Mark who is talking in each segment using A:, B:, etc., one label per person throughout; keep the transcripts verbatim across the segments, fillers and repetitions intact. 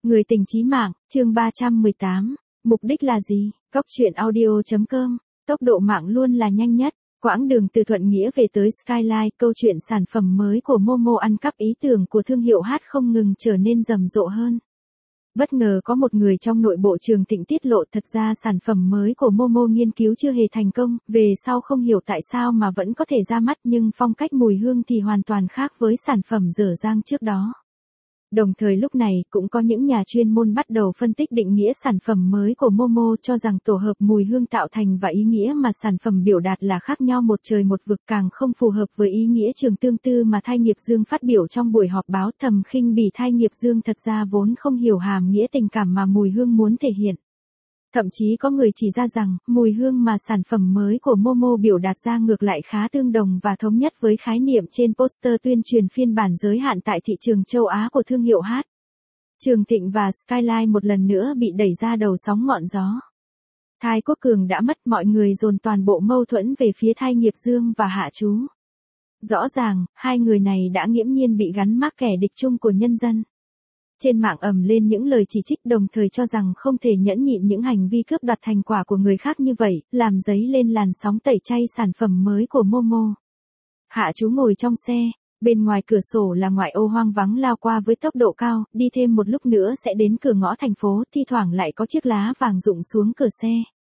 A: Người tình chí mạng, chương ba trăm mười tám. Mục đích là gì? Cóc truyện audio chấm com. Tốc độ mạng luôn là nhanh nhất. Quãng đường từ Thuận Nghĩa về tới Skyline, câu chuyện sản phẩm mới của Momo ăn cắp ý tưởng của thương hiệu hát không ngừng trở nên rầm rộ hơn. Bất ngờ có một người trong nội bộ Trường Thịnh tiết lộ thật ra sản phẩm mới của Momo nghiên cứu chưa hề thành công, về sau không hiểu tại sao mà vẫn có thể ra mắt nhưng phong cách mùi hương thì hoàn toàn khác với sản phẩm dở dang trước đó. Đồng thời lúc này cũng có những nhà chuyên môn bắt đầu phân tích định nghĩa sản phẩm mới của Momo cho rằng tổ hợp mùi hương tạo thành và ý nghĩa mà sản phẩm biểu đạt là khác nhau một trời một vực, càng không phù hợp với ý nghĩa trường tương tư mà Thai Nghiệp Dương phát biểu trong buổi họp báo, thầm khinh bỉ Thai Nghiệp Dương thật ra vốn không hiểu hàm nghĩa tình cảm mà mùi hương muốn thể hiện. Thậm chí có người chỉ ra rằng, mùi hương mà sản phẩm mới của Momo biểu đạt ra ngược lại khá tương đồng và thống nhất với khái niệm trên poster tuyên truyền phiên bản giới hạn tại thị trường châu Á của thương hiệu hát. Trường Thịnh và Skyline một lần nữa bị đẩy ra đầu sóng ngọn gió. Thai Quốc Cường đã mất, mọi người dồn toàn bộ mâu thuẫn về phía Thai Nghiệp Dương và Hạ Chú. Rõ ràng, hai người này đã nghiễm nhiên bị gắn mác kẻ địch chung của nhân dân. Trên mạng ầm lên những lời chỉ trích, đồng thời cho rằng không thể nhẫn nhịn những hành vi cướp đoạt thành quả của người khác như vậy, làm dấy lên làn sóng tẩy chay sản phẩm mới của Momo. Hạ Chú ngồi trong xe, bên ngoài cửa sổ là ngoại ô hoang vắng lao qua với tốc độ cao, đi thêm một lúc nữa sẽ đến cửa ngõ thành phố, thi thoảng lại có chiếc lá vàng rụng xuống cửa xe.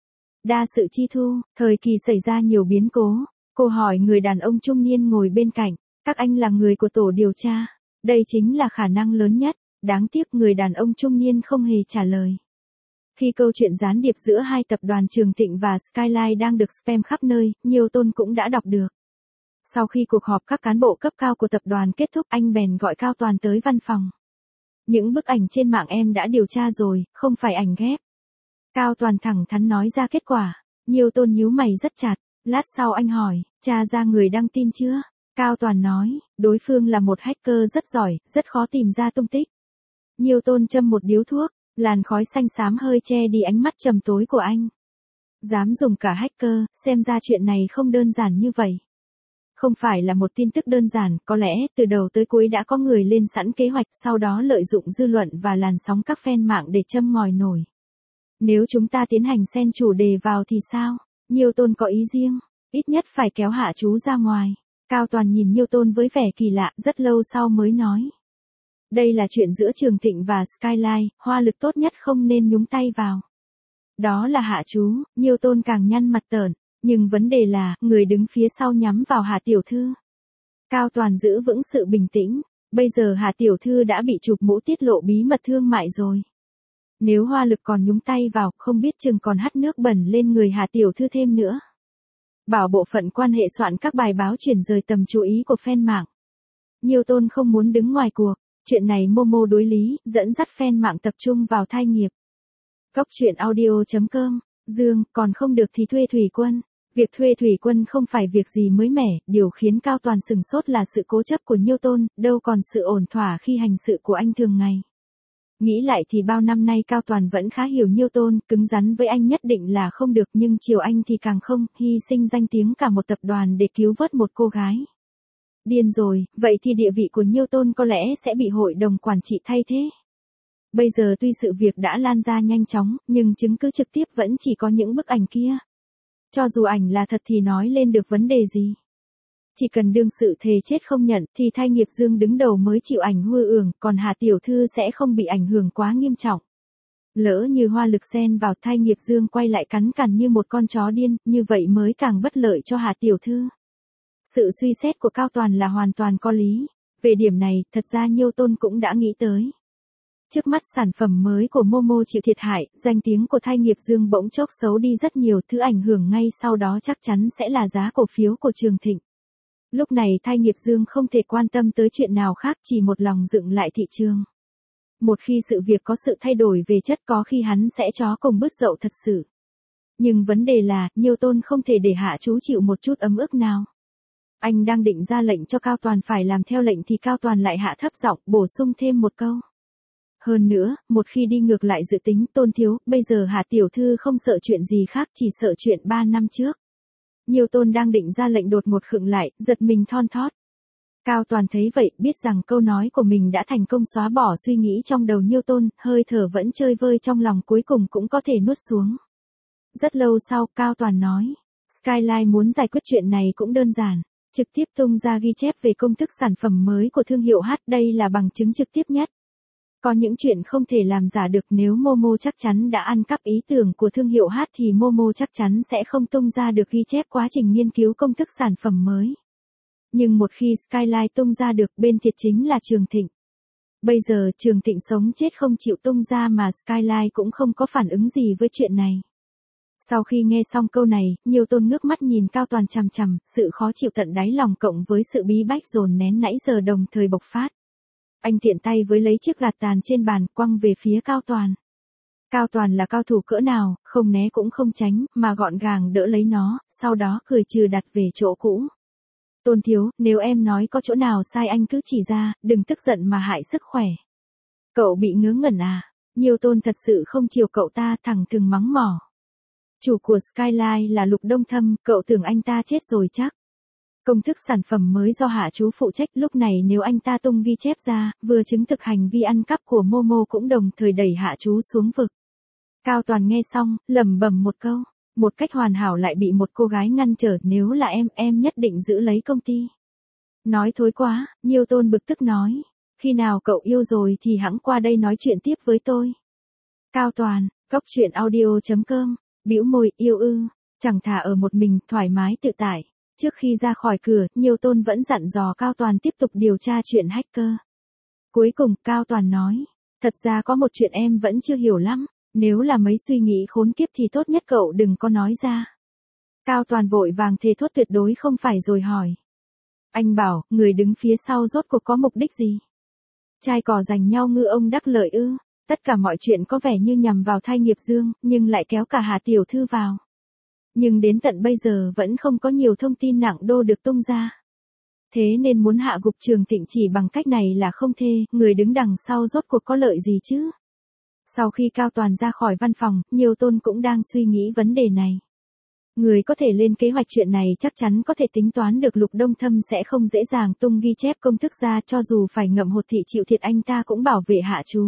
A: Đa sự chi thu, thời kỳ xảy ra nhiều biến cố, cô hỏi người đàn ông trung niên ngồi bên cạnh, các anh là người của tổ điều tra, đây chính là khả năng lớn nhất. Đáng tiếc người đàn ông trung niên không hề trả lời. Khi câu chuyện gián điệp giữa hai tập đoàn Trường Thịnh và Skyline đang được spam khắp nơi, nhiều tôn cũng đã đọc được. Sau khi cuộc họp các cán bộ cấp cao của tập đoàn kết thúc, anh bèn gọi Cao Toàn tới văn phòng. Những bức ảnh trên mạng em đã điều tra rồi, không phải ảnh ghép. Cao Toàn thẳng thắn nói ra kết quả. Nhiều tôn nhíu mày rất chặt. Lát sau anh hỏi, tra ra người đăng tin chưa? Cao Toàn nói, đối phương là một hacker rất giỏi, rất khó tìm ra tung tích. Nhiều tôn châm một điếu thuốc, làn khói xanh xám hơi che đi ánh mắt trầm tối của anh. Dám dùng cả hacker, xem ra chuyện này không đơn giản như vậy. Không phải là một tin tức đơn giản, có lẽ từ đầu tới cuối đã có người lên sẵn kế hoạch, sau đó lợi dụng dư luận và làn sóng các fan mạng để châm ngòi nổi. Nếu chúng ta tiến hành xen chủ đề vào thì sao? Nhiều tôn có ý riêng, ít nhất phải kéo Hạ Chú ra ngoài. Cao Toàn nhìn Nhiều tôn với vẻ kỳ lạ, rất lâu sau mới nói. Đây là chuyện giữa Trường Thịnh và Skyline, Hoa Lực tốt nhất không nên nhúng tay vào. Đó là Hạ Chú, Nhiều tôn càng nhăn mặt tởn, nhưng vấn đề là, người đứng phía sau nhắm vào Hạ Tiểu Thư. Cao Toàn giữ vững sự bình tĩnh, bây giờ Hạ Tiểu Thư đã bị chụp mũ tiết lộ bí mật thương mại rồi. Nếu Hoa Lực còn nhúng tay vào, không biết chừng còn hắt nước bẩn lên người Hạ Tiểu Thư thêm nữa. Bảo bộ phận quan hệ soạn các bài báo chuyển rời tầm chú ý của fan mạng. Nhiều tôn không muốn đứng ngoài cuộc. Chuyện này Momo đối lý, dẫn dắt fan mạng tập trung vào Thai Nghiệp. Cóc truyện audio chấm com. Dương, còn không được thì thuê thủy quân. Việc thuê thủy quân không phải việc gì mới mẻ, điều khiến Cao Toàn sừng sốt là sự cố chấp của Nhiêu Tôn, đâu còn sự ổn thỏa khi hành sự của anh thường ngày. Nghĩ lại thì bao năm nay Cao Toàn vẫn khá hiểu Nhiêu Tôn, cứng rắn với anh nhất định là không được, nhưng chiều anh thì càng không, hy sinh danh tiếng cả một tập đoàn để cứu vớt một cô gái. Điên rồi, vậy thì địa vị của Nhiêu Tôn có lẽ sẽ bị hội đồng quản trị thay thế. Bây giờ tuy sự việc đã lan ra nhanh chóng, nhưng chứng cứ trực tiếp vẫn chỉ có những bức ảnh kia. Cho dù ảnh là thật thì nói lên được vấn đề gì. Chỉ cần đương sự thề chết không nhận thì Thai Nghiệp Dương đứng đầu mới chịu ảnh hư ưởng, còn Hạ Tiểu Thư sẽ không bị ảnh hưởng quá nghiêm trọng. Lỡ như Hoa Lực xen vào, Thai Nghiệp Dương quay lại cắn cằn như một con chó điên, như vậy mới càng bất lợi cho Hạ Tiểu Thư. Sự suy xét của Cao Toàn là hoàn toàn có lý. Về điểm này, thật ra Nhiêu Tôn cũng đã nghĩ tới. Trước mắt sản phẩm mới của Momo chịu thiệt hại, danh tiếng của Thai Nghiệp Dương bỗng chốc xấu đi rất nhiều, thứ ảnh hưởng ngay sau đó chắc chắn sẽ là giá cổ phiếu của Trường Thịnh. Lúc này Thai Nghiệp Dương không thể quan tâm tới chuyện nào khác, chỉ một lòng dựng lại thị trường. Một khi sự việc có sự thay đổi về chất, có khi hắn sẽ chó cùng bứt dậu thật sự. Nhưng vấn đề là, Nhiêu Tôn không thể để Hạ Chú chịu một chút ấm ức nào. Anh đang định ra lệnh cho Cao Toàn phải làm theo lệnh thì Cao Toàn lại hạ thấp giọng, bổ sung thêm một câu. Hơn nữa, một khi đi ngược lại dự tính, Tôn thiếu, bây giờ Hạ Tiểu Thư không sợ chuyện gì khác, chỉ sợ chuyện ba năm trước. Nhiều Tôn đang định ra lệnh đột ngột khựng lại, giật mình thon thót. Cao Toàn thấy vậy, biết rằng câu nói của mình đã thành công xóa bỏ suy nghĩ trong đầu Nhiêu Tôn, hơi thở vẫn chơi vơi trong lòng cuối cùng cũng có thể nuốt xuống. Rất lâu sau, Cao Toàn nói, Skyline muốn giải quyết chuyện này cũng đơn giản, trực tiếp tung ra ghi chép về công thức sản phẩm mới của thương hiệu H, đây là bằng chứng trực tiếp nhất. Có những chuyện không thể làm giả được, nếu Momo chắc chắn đã ăn cắp ý tưởng của thương hiệu H thì Momo chắc chắn sẽ không tung ra được ghi chép quá trình nghiên cứu công thức sản phẩm mới. Nhưng một khi Skyline tung ra được, bên thiệt chính là Trường Thịnh. Bây giờ Trường Thịnh sống chết không chịu tung ra mà Skyline cũng không có phản ứng gì với chuyện này. Sau khi nghe xong câu này, Nhiêu Tôn ngước mắt nhìn Cao Toàn chằm chằm, sự khó chịu tận đáy lòng cộng với sự bí bách dồn nén nãy giờ đồng thời bộc phát. Anh tiện tay với lấy chiếc gạt tàn trên bàn, quăng về phía Cao Toàn. Cao Toàn là cao thủ cỡ nào, không né cũng không tránh, mà gọn gàng đỡ lấy nó, sau đó cười trừ đặt về chỗ cũ. Tôn thiếu, nếu em nói có chỗ nào sai anh cứ chỉ ra, đừng tức giận mà hại sức khỏe. Cậu bị ngớ ngẩn à? Nhiêu Tôn thật sự không chiều cậu ta, thẳng thừng mắng mỏ. Chủ của Skyline là Lục Đông Thâm, cậu tưởng anh ta chết rồi chắc. Công thức sản phẩm mới do Hạ Chú phụ trách, lúc này nếu anh ta tung ghi chép ra, vừa chứng thực hành vi ăn cắp của Momo cũng đồng thời đẩy Hạ Chú xuống vực. Cao Toàn nghe xong, lẩm bẩm một câu, một cách hoàn hảo lại bị một cô gái ngăn trở, nếu là em, em nhất định giữ lấy công ty. Nói thối quá, Nhiêu Tôn bực tức nói, khi nào cậu yêu rồi thì hẵng qua đây nói chuyện tiếp với tôi. Cao Toàn, Cốc Truyện Audio chấm com, bĩu môi, yêu ư, chẳng thà ở một mình, thoải mái tự tại. Trước khi ra khỏi cửa, Nhiêu Tôn vẫn dặn dò Cao Toàn tiếp tục điều tra chuyện hacker. Cuối cùng, Cao Toàn nói, thật ra có một chuyện em vẫn chưa hiểu lắm, nếu là mấy suy nghĩ khốn kiếp thì tốt nhất cậu đừng có nói ra. Cao Toàn vội vàng thề thốt tuyệt đối không phải rồi hỏi. Anh bảo, người đứng phía sau rốt cuộc có mục đích gì? Trai cò giành nhau ngư ông đắc lợi ư? Tất cả mọi chuyện có vẻ như nhằm vào Thay Nghiệp Dương, nhưng lại kéo cả Hà tiểu thư vào. Nhưng đến tận bây giờ vẫn không có nhiều thông tin nặng đô được tung ra. Thế nên muốn hạ gục Trường Thịnh chỉ bằng cách này là không thê, người đứng đằng sau rốt cuộc có lợi gì chứ? Sau khi Cao Toàn ra khỏi văn phòng, Nhiêu Tôn cũng đang suy nghĩ vấn đề này. Người có thể lên kế hoạch chuyện này chắc chắn có thể tính toán được Lục Đông Thâm sẽ không dễ dàng tung ghi chép công thức ra, cho dù phải ngậm hột thị chịu thiệt anh ta cũng bảo vệ Hạ Chú.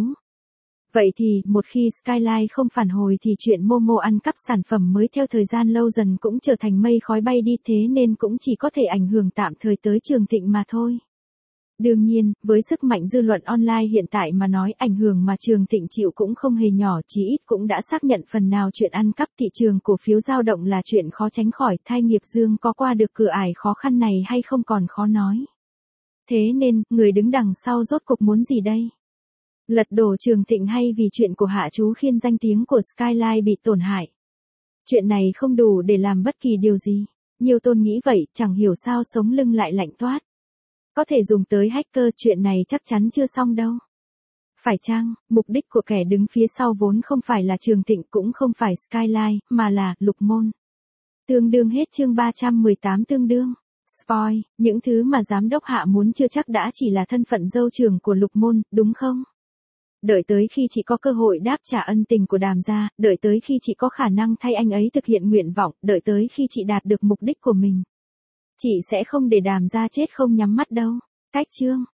A: Vậy thì, một khi Skyline không phản hồi thì chuyện Momo ăn cắp sản phẩm mới theo thời gian lâu dần cũng trở thành mây khói bay đi, thế nên cũng chỉ có thể ảnh hưởng tạm thời tới Trường Thịnh mà thôi. Đương nhiên, với sức mạnh dư luận online hiện tại mà nói, ảnh hưởng mà Trường Thịnh chịu cũng không hề nhỏ, chí ít cũng đã xác nhận phần nào chuyện ăn cắp thị trường cổ phiếu dao động là chuyện khó tránh khỏi. Thay Nghiệp Dương có qua được cửa ải khó khăn này hay không còn khó nói. Thế nên, người đứng đằng sau rốt cuộc muốn gì đây? Lật đổ Trường Thịnh hay vì chuyện của Hạ Chú khiến danh tiếng của Skyline bị tổn hại? Chuyện này không đủ để làm bất kỳ điều gì. Nhiêu Tôn nghĩ vậy, chẳng hiểu sao sống lưng lại lạnh toát. Có thể dùng tới hacker, chuyện này chắc chắn chưa xong đâu. Phải chăng, mục đích của kẻ đứng phía sau vốn không phải là Trường Thịnh cũng không phải Skyline, mà là Lục Môn. Tương đương hết chương ba trăm mười tám tương đương. Spoil, những thứ mà giám đốc Hạ muốn chưa chắc đã chỉ là thân phận dâu trưởng của Lục Môn, đúng không? Đợi tới khi chị có cơ hội đáp trả ân tình của Đàm gia, đợi tới khi chị có khả năng thay anh ấy thực hiện nguyện vọng, đợi tới khi chị đạt được mục đích của mình. Chị sẽ không để Đàm gia chết không nhắm mắt đâu. Cách chương